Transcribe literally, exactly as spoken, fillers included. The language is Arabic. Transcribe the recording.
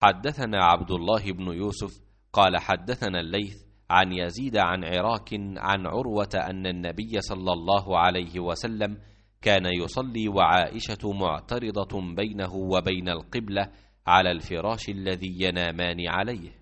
حدثنا عبد الله بن يوسف قال حدثنا الليث عن يزيد عن عراك عن عروة أن النبي صلى الله عليه وسلم كان يصلي وعائشة معترضة بينه وبين القبلة على الفراش الذي ينامان عليه.